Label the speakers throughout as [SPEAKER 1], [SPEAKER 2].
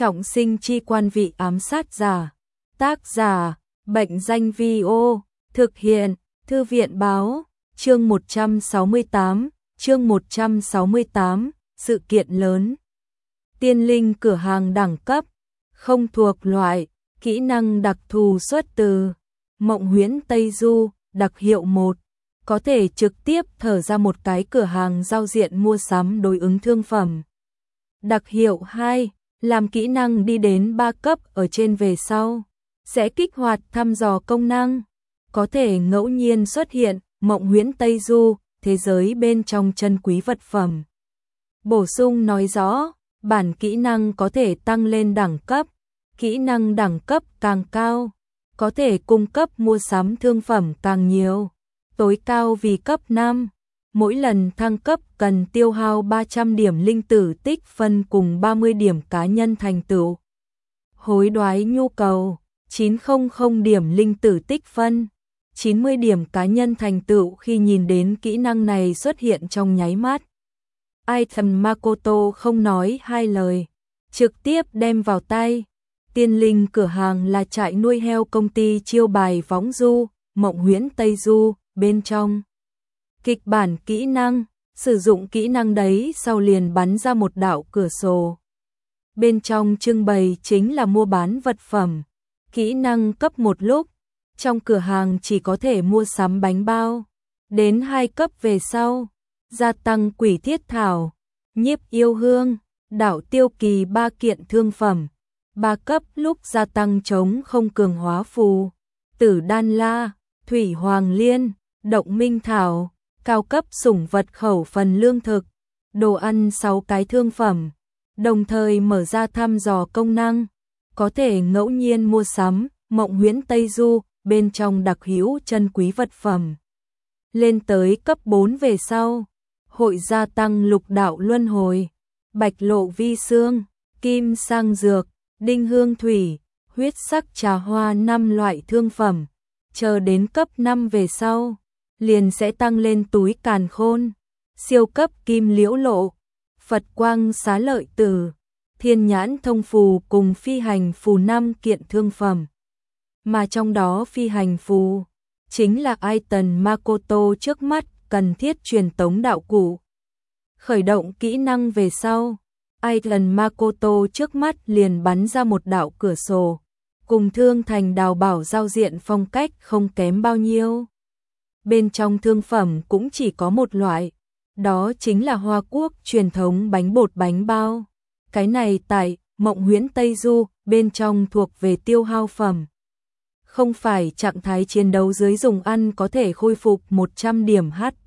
[SPEAKER 1] Trọng sinh chi quan vị ám sát giả. Tác giả, Bệnh danh Vi-ô. Thực hiện, Thư viện báo. Chương 168, sự kiện lớn. Tiên linh cửa hàng đẳng cấp, không thuộc loại, kỹ năng đặc thù xuất từ Mộng Huyễn Tây Du, đặc hiệu 1. Có thể trực tiếp thở ra một cái cửa hàng giao diện mua sắm đối ứng thương phẩm. Đặc hiệu 2, làm kỹ năng đi đến 3 cấp ở trên về sau, sẽ kích hoạt thăm dò công năng. Có thể ngẫu nhiên xuất hiện Mộng Huyễn Tây Du, thế giới bên trong chân quý vật phẩm. Bổ sung nói rõ, bản kỹ năng có thể tăng lên đẳng cấp, kỹ năng đẳng cấp càng cao, có thể cung cấp mua sắm thương phẩm càng nhiều. Tối cao vì cấp 5, mỗi lần thăng cấp cần tiêu hao 300 điểm linh tử tích phân cùng 30 điểm cá nhân thành tựu. Hối đoái nhu cầu, 900 điểm linh tử tích phân, 90 điểm cá nhân thành tựu khi nhìn đến kỹ năng này xuất hiện trong nháy mắt. Item Makoto không nói hai lời, trực tiếp đem vào tay. Tiên linh cửa hàng là trại nuôi heo công ty chiêu bài Võng Du, Mộng Huyễn Tây Du, bên trong. Kịch bản kỹ năng, sử dụng kỹ năng đấy sau liền bắn ra một đạo cửa sổ. Bên trong trưng bày chính là mua bán vật phẩm. Kỹ năng cấp một lúc, trong cửa hàng chỉ có thể mua sắm bánh bao. Đến 2 cấp về sau, gia tăng quỷ thiết thảo, nhiếp yêu hương, đảo tiêu kỳ 3 kiện thương phẩm. 3 cấp lúc gia tăng chống không cường hóa phù, tử đan la, thủy hoàng liên, động minh thảo, cao cấp sủng vật khẩu phần lương thực, đồ ăn 6 cái thương phẩm. Đồng thời mở ra thăm dò công năng, có thể ngẫu nhiên mua sắm Mộng Huyễn Tây Du bên trong đặc hữu chân quý vật phẩm. Lên tới cấp 4 về sau, hội gia tăng lục đạo luân hồi, bạch lộ vi xương, kim sang dược, đinh hương thủy, huyết sắc trà hoa 5 loại thương phẩm. Chờ đến cấp 5 về sau, liền sẽ tăng lên túi càn khôn, siêu cấp kim liễu lộ, Phật quang xá lợi tử, thiên nhãn thông phù cùng phi hành phù 5 kiện thương phẩm. Mà trong đó phi hành phù chính là item Makoto trước mắt cần thiết truyền tống đạo cụ. Khởi động kỹ năng về sau, item Makoto trước mắt liền bắn ra một đạo cửa sổ, cùng thương thành đào bảo giao diện phong cách không kém bao nhiêu. Bên trong thương phẩm cũng chỉ có một loại, đó chính là Hoa Quốc truyền thống bánh bột bánh bao. Cái này tại Mộng Huyễn Tây Du bên trong thuộc về tiêu hao phẩm. Không phải trạng thái chiến đấu dưới dùng ăn có thể khôi phục 100 điểm HP.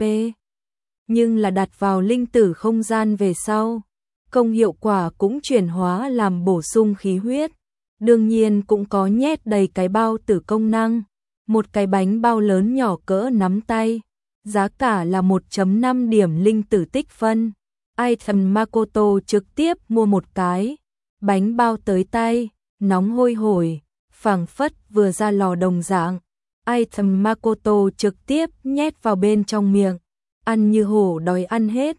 [SPEAKER 1] Nhưng là đặt vào linh tử không gian về sau, công hiệu quả cũng chuyển hóa làm bổ sung khí huyết. Đương nhiên cũng có nhét đầy cái bao tử công năng. Một cái bánh bao lớn nhỏ cỡ nắm tay, giá cả là 1.5 điểm linh tử tích phân. Item Makoto trực tiếp mua một cái, bánh bao tới tay, nóng hôi hổi, phảng phất vừa ra lò đồng dạng. Item Makoto trực tiếp nhét vào bên trong miệng, ăn như hổ đòi ăn hết.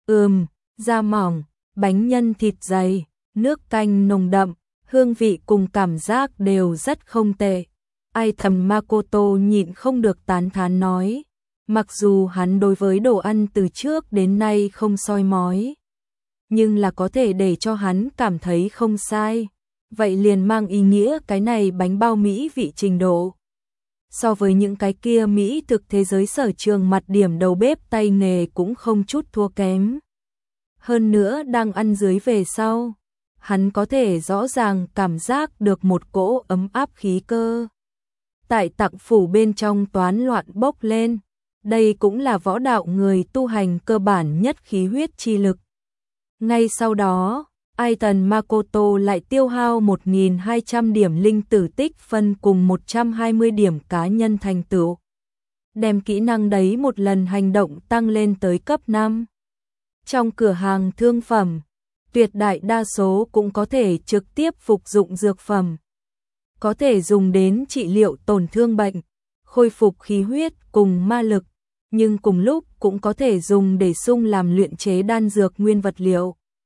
[SPEAKER 1] Da mỏng, bánh nhân thịt dày, nước canh nồng đậm, hương vị cùng cảm giác đều rất không tệ. Item Makoto nhịn không được tán thán nói, mặc dù hắn đối với đồ ăn từ trước đến nay không soi mói, nhưng là có thể để cho hắn cảm thấy không sai, vậy liền mang ý nghĩa cái này bánh bao mỹ vị trình độ. So với những cái kia mỹ thực thế giới sở trường mặt điểm đầu bếp tay nghề cũng không chút thua kém. Hơn nữa đang ăn dưới về sau, hắn có thể rõ ràng cảm giác được một cỗ ấm áp khí cơ tại tạng phủ bên trong toán loạn bốc lên. Đây cũng là võ đạo người tu hành cơ bản nhất khí huyết chi lực. Ngay sau đó, item Makoto lại tiêu hao 1.200 điểm linh tử tích phân cùng 120 điểm cá nhân thành tựu. Đem kỹ năng đấy một lần hành động tăng lên tới cấp 5. Trong cửa hàng thương phẩm, tuyệt đại đa số cũng có thể trực tiếp phục dụng dược phẩm. Có thể dùng đến trị liệu tổn thương bệnh, khôi phục khí huyết cùng ma lực, nhưng cùng lúc cũng có thể dùng để sung làm luyện chế đan dược nguyên vật liệu.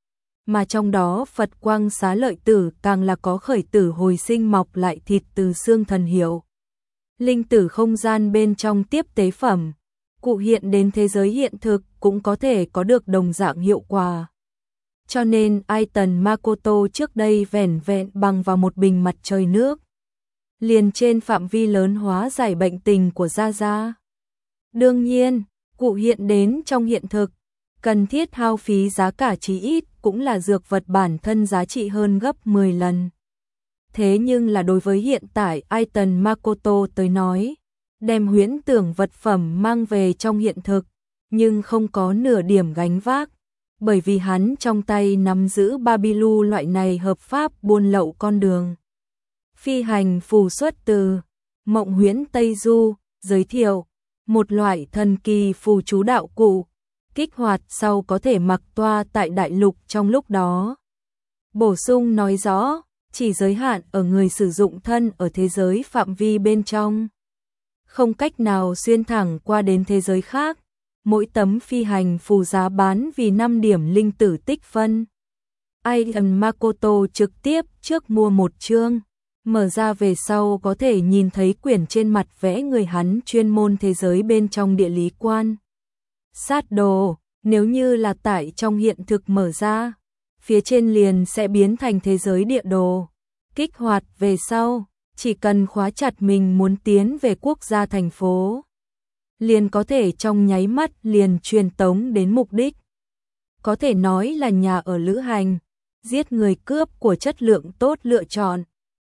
[SPEAKER 1] mà trong đó Phật Quang Xá Lợi Tử càng là có khởi tử hồi sinh mọc lại thịt từ xương thần hiệu. Linh tử không gian bên trong tiếp tế phẩm, cụ hiện đến thế giới hiện thực cũng có thể có được đồng dạng hiệu quả. Cho nên Aiton Makoto trước đây vẻn vẹn bằng vào một bình mặt trời nước, liền trên phạm vi lớn hóa giải bệnh tình của Gia Gia. Đương nhiên, cụ hiện đến trong hiện thực, cần thiết hao phí giá cả chí ít cũng là dược vật bản thân giá trị hơn gấp 10 lần. Thế nhưng là đối với hiện tại Aiton Makoto tới nói, đem huyễn tưởng vật phẩm mang về trong hiện thực, nhưng không có nửa điểm gánh vác, bởi vì hắn trong tay nắm giữ Babilu loại này hợp pháp buôn lậu con đường. Phi hành phù xuất từ Mộng Huyễn Tây Du, giới thiệu, một loại thần kỳ phù chú đạo cụ, kích hoạt sau có thể mặc toa tại đại lục trong lúc đó. Bổ sung nói rõ, chỉ giới hạn ở người sử dụng thân ở thế giới phạm vi bên trong, không cách nào xuyên thẳng qua đến thế giới khác. Mỗi tấm phi hành phù giá bán vì 5 điểm linh tử tích phân. Aiton Makoto trực tiếp trước mua một chương, mở ra về sau có thể nhìn thấy quyển trên mặt vẽ người hắn chuyên môn thế giới bên trong địa lý quan. Sát đồ, nếu như là tại trong hiện thực mở ra, phía trên liền sẽ biến thành thế giới địa đồ. Kích hoạt về sau, chỉ cần khóa chặt mình muốn tiến về quốc gia thành phố, liền có thể trong nháy mắt liền truyền tống đến mục đích. Có thể nói là nhà ở lữ hành, giết người cướp của chất lượng tốt lựa chọn.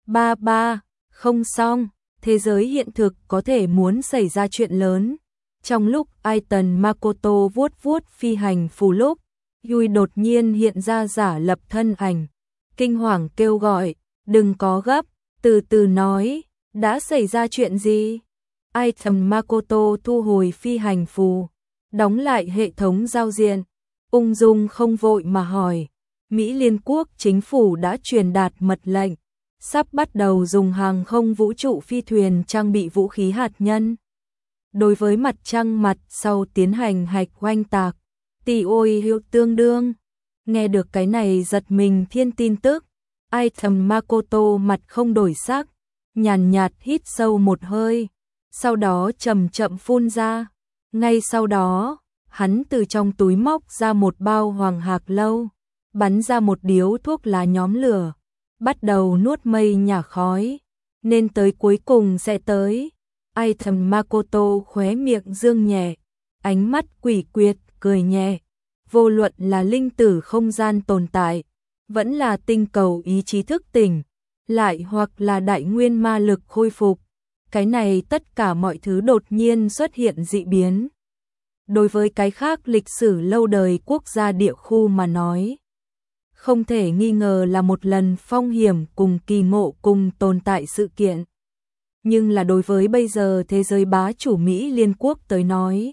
[SPEAKER 1] Không xong, thế giới hiện thực có thể muốn xảy ra chuyện lớn. Trong lúc Aiton Makoto vuốt vuốt phi hành phù lúc, Yui đột nhiên hiện ra giả lập thân ảnh, kinh hoàng kêu gọi, đừng có gấp, từ từ nói, đã xảy ra chuyện gì? Aiton Makoto thu hồi phi hành phù, đóng lại hệ thống giao diện, ung dung không vội mà hỏi, Mỹ Liên Quốc chính phủ đã truyền đạt mật lệnh, sắp bắt đầu dùng hàng không vũ trụ phi thuyền trang bị vũ khí hạt nhân. Đối với mặt trăng mặt sau tiến hành hạch oanh tạc, tỷ ôi hiệu tương đương. Nghe được cái này giật mình thiên tin tức, Aiton Makoto mặt không đổi sắc, nhàn nhạt hít sâu một hơi, sau đó chậm chậm phun ra. Ngay sau đó, hắn từ trong túi móc ra một bao hoàng hạc lâu, bắn ra một điếu thuốc lá nhóm lửa, bắt đầu nuốt mây nhả khói, nên tới cuối cùng sẽ tới. Aiton Makoto khóe miệng dương nhẹ, ánh mắt quỷ quyệt, cười nhẹ. Vô luận là linh tử không gian tồn tại, vẫn là tinh cầu ý chí thức tỉnh, lại hoặc là đại nguyên ma lực khôi phục, cái này tất cả mọi thứ đột nhiên xuất hiện dị biến. Đối với cái khác lịch sử lâu đời quốc gia địa khu mà nói, không thể nghi ngờ là một lần phong hiểm cùng kỳ ngộ cùng tồn tại sự kiện. Nhưng là đối với bây giờ thế giới bá chủ Mỹ Liên Quốc tới nói,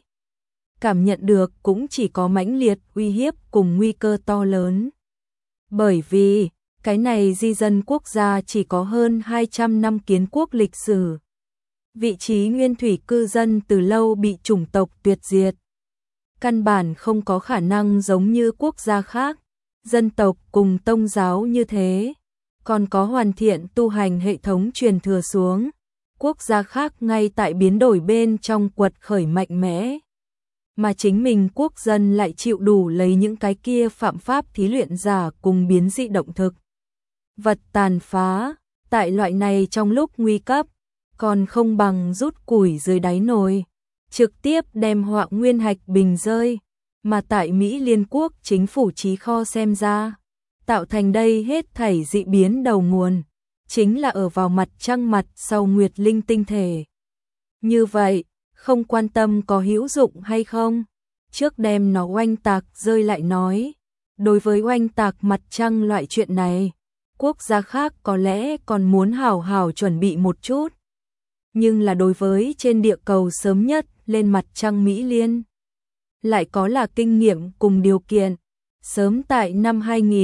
[SPEAKER 1] cảm nhận được cũng chỉ có mãnh liệt uy hiếp cùng nguy cơ to lớn. Bởi vì, cái này di dân quốc gia chỉ có hơn 200 năm kiến quốc lịch sử. Vị trí nguyên thủy cư dân từ lâu bị chủng tộc tuyệt diệt. Căn bản không có khả năng giống như quốc gia khác, dân tộc cùng tôn giáo như thế, còn có hoàn thiện tu hành hệ thống truyền thừa xuống. Quốc gia khác ngay tại biến đổi bên trong quật khởi mạnh mẽ, mà chính mình quốc dân lại chịu đủ lấy những cái kia phạm pháp thí luyện giả cùng biến dị động thực vật tàn phá. Tại loại này trong lúc nguy cấp, còn không bằng rút củi dưới đáy nồi, trực tiếp đem họa nguyên hạch bình rơi. Mà tại Mỹ Liên Quốc chính phủ trí kho xem ra, tạo thành đây hết thảy dị biến đầu nguồn, chính là ở vào mặt trăng mặt sau Nguyệt Linh tinh thể. Như vậy, không quan tâm có hữu dụng hay không, trước đem nó oanh tạc rơi lại nói. Đối với oanh tạc mặt trăng loại chuyện này, quốc gia khác có lẽ còn muốn hảo hảo chuẩn bị một chút. Nhưng là đối với trên địa cầu sớm nhất lên mặt trăng Mỹ Liên, lại có là kinh nghiệm cùng điều kiện. Sớm tại năm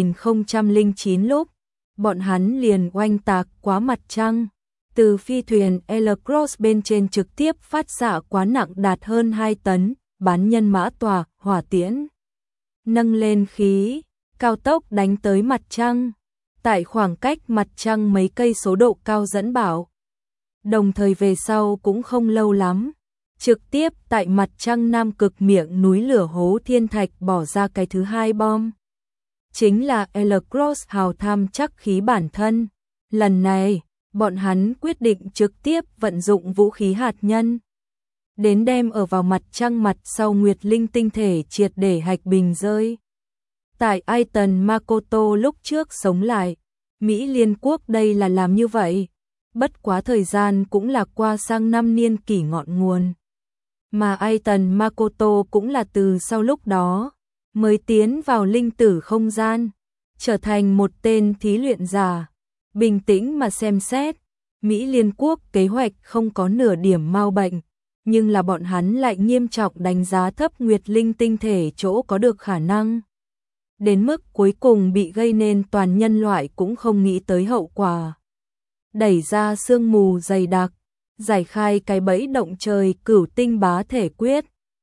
[SPEAKER 1] 2009 lúc, bọn hắn liền oanh tạc quá mặt trăng, từ phi thuyền L-Cross bên trên trực tiếp phát xạ quá nặng đạt hơn 2 tấn, bán nhân mã tòa, hỏa tiễn. Nâng lên khí, cao tốc đánh tới mặt trăng, tại khoảng cách mặt trăng mấy cây số độ cao dẫn bảo. Đồng thời về sau cũng không lâu lắm, trực tiếp tại mặt trăng Nam Cực miệng núi lửa hố thiên thạch bỏ ra cái thứ hai bom. Chính là L-Cross hào tham chắc khí bản thân. Lần này, bọn hắn quyết định trực tiếp vận dụng vũ khí hạt nhân. Đến đem ở vào mặt trăng mặt sau Nguyệt Linh tinh thể triệt để hạch bình rơi. Tại Aiton Makoto lúc trước sống lại, Mỹ Liên Quốc đây là làm như vậy. Bất quá thời gian cũng là qua sang năm niên kỷ ngọn nguồn. Mà Aiton Makoto cũng là từ sau lúc đó, mới tiến vào linh tử không gian, trở thành một tên thí luyện giả. Bình tĩnh mà xem xét, Mỹ Liên Quốc kế hoạch không có nửa điểm mau bệnh, nhưng là bọn hắn lại nghiêm trọng đánh giá thấp Nguyệt Linh tinh thể chỗ có được khả năng. Đến mức cuối cùng bị gây nên toàn nhân loại cũng không nghĩ tới hậu quả. Đẩy ra sương mù dày đặc, giải khai cái bẫy động trời cửu tinh bá thể quyết.